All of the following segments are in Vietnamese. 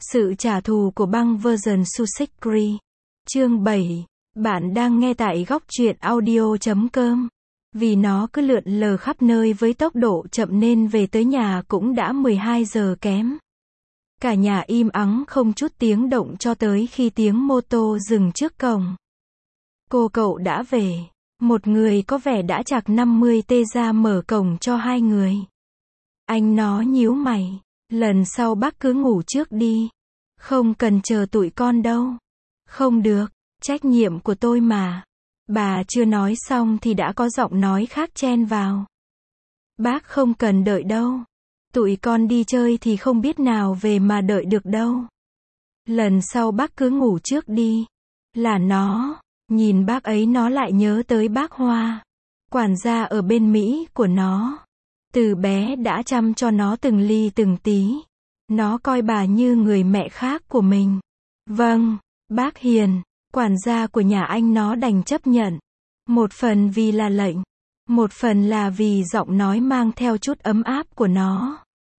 Sự trả thù của băng version Sussekri. Chương 7. Bạn đang nghe tại góc truyện audio.com. Vì nó cứ lượn lờ khắp nơi với tốc độ chậm nên về tới nhà cũng đã 12 giờ kém. Cả nhà im ắng không chút tiếng động cho tới khi tiếng mô tô dừng trước cổng. Cô cậu đã về. Một người có vẻ đã chạc 50 tê ra mở cổng cho hai người. Anh nó nhíu mày. Lần sau bác cứ ngủ trước đi. Không cần chờ tụi con đâu. Không được, trách nhiệm của tôi mà. Bà chưa nói xong thì đã có giọng nói khác chen vào. Bác không cần đợi đâu. Tụi con đi chơi thì không biết nào về mà đợi được đâu. Lần sau bác cứ ngủ trước đi. Là nó. Nhìn bác ấy nó lại nhớ tới bác Hoa. Quản gia ở bên Mỹ của nó. Từ bé đã chăm cho nó từng ly từng tí. Nó coi bà như người mẹ khác của mình. Vâng, bác Hiền. Quản gia của nhà anh nó đành chấp nhận. Một phần vì là lệnh. Một phần là vì giọng nói mang theo chút ấm áp của nó.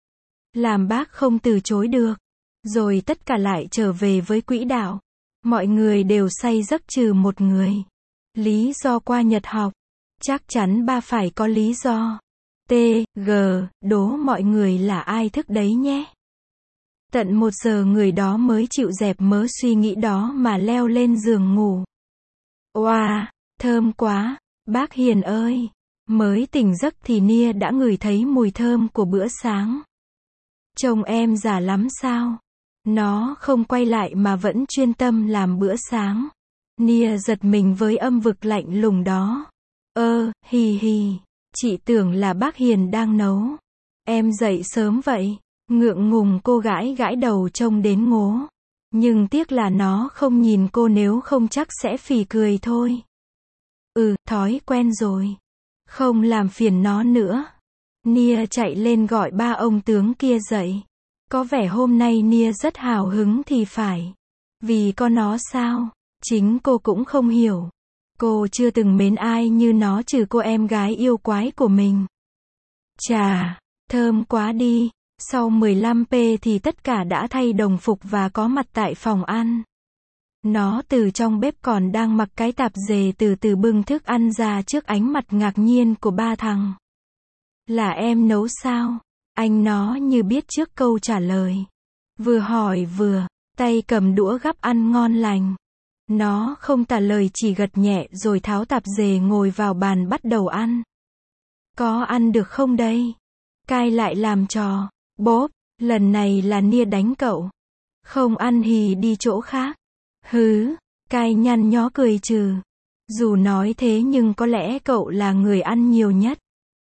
Làm bác không từ chối được. Rồi tất cả lại trở về với quỹ đạo. Mọi người đều say giấc trừ một người. Lý do qua Nhật học. Chắc chắn ba phải có lý do. T.G. Đố mọi người là ai thức đấy nhé. Tận 1 giờ người đó mới chịu dẹp mớ suy nghĩ đó mà leo lên giường ngủ. Oa, thơm quá, bác Hiền ơi. Mới tỉnh giấc thì Nia đã ngửi thấy mùi thơm của bữa sáng. Chồng em già lắm sao? Nó không quay lại mà vẫn chuyên tâm làm bữa sáng. Nia giật mình với âm vực lạnh lùng đó. Hì hì, chị tưởng là bác Hiền đang nấu. Em dậy sớm vậy. Ngượng ngùng cô gãi gãi đầu trông đến ngố. Nhưng tiếc là nó không nhìn cô, nếu không chắc sẽ phì cười thôi. Thói quen rồi. Không làm phiền nó nữa. Nia chạy lên gọi ba ông tướng kia dậy. Có vẻ hôm nay Nia rất hào hứng thì phải. Vì có nó sao? Chính cô cũng không hiểu. Cô chưa từng mến ai như nó trừ cô em gái yêu quái của mình. Chà, thơm quá đi. Sau 15p thì tất cả đã thay đồng phục và có mặt tại phòng ăn. Nó từ trong bếp còn đang mặc cái tạp dề từ từ bưng thức ăn ra trước ánh mặt ngạc nhiên của ba thằng. Là em nấu sao? Anh nó như biết trước câu trả lời. Vừa hỏi vừa, tay cầm đũa gắp ăn ngon lành. Nó không trả lời, chỉ gật nhẹ rồi tháo tạp dề ngồi vào bàn bắt đầu ăn. Có ăn được không đây? Cai lại làm trò. Bốp, lần này là Nia đánh cậu. Không ăn thì đi chỗ khác. Hứ, Cai nhăn nhó cười trừ. Dù nói thế nhưng có lẽ cậu là người ăn nhiều nhất.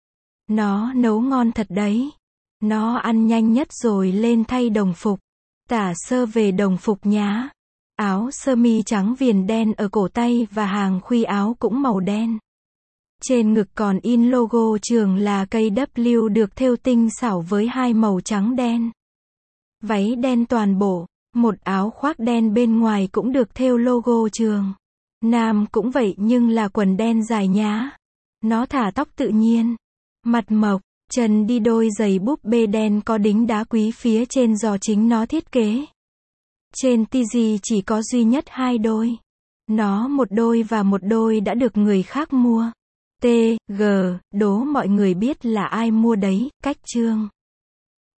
Nó nấu ngon thật đấy. Nó ăn nhanh nhất rồi lên thay đồng phục. Tả sơ về đồng phục nhá. Áo sơ mi trắng viền đen ở cổ tay và hàng khuy áo cũng màu đen. Trên ngực còn in logo trường là cây W được thêu tinh xảo với hai màu trắng đen. Váy đen toàn bộ, một áo khoác đen bên ngoài cũng được thêu logo trường. Nam cũng vậy nhưng là quần đen dài nhá. Nó thả tóc tự nhiên. Mặt mộc, chân đi đôi giày búp bê đen có đính đá quý phía trên do chính nó thiết kế. Trên TG chỉ có duy nhất 2 đôi. Nó một đôi và một đôi đã được người khác mua. T.G. Đố mọi người biết là ai mua đấy. Cách chương.